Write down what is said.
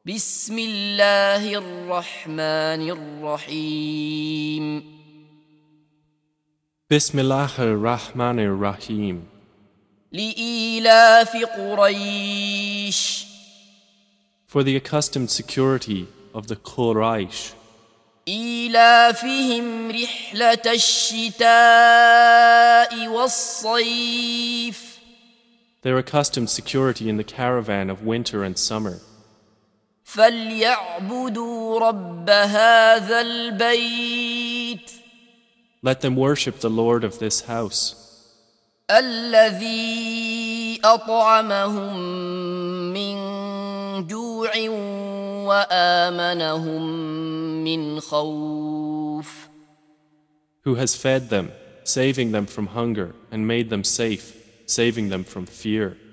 بسم الله الرحمن الرحيم Bismillahir Rahmanir Rahim. لإيلاف قريش For the accustomed security of the Quraysh, إيلافهم رحلة الشتاء والصيف their accustomed security in the caravan of winter and summer. فليعبدوا رب هذا البيت Let them worship the Lord of this house, الذي أطعمهم من جوع وآمنهم من خوف who has fed them, saving them from hunger, and made them safe, saving them from fear.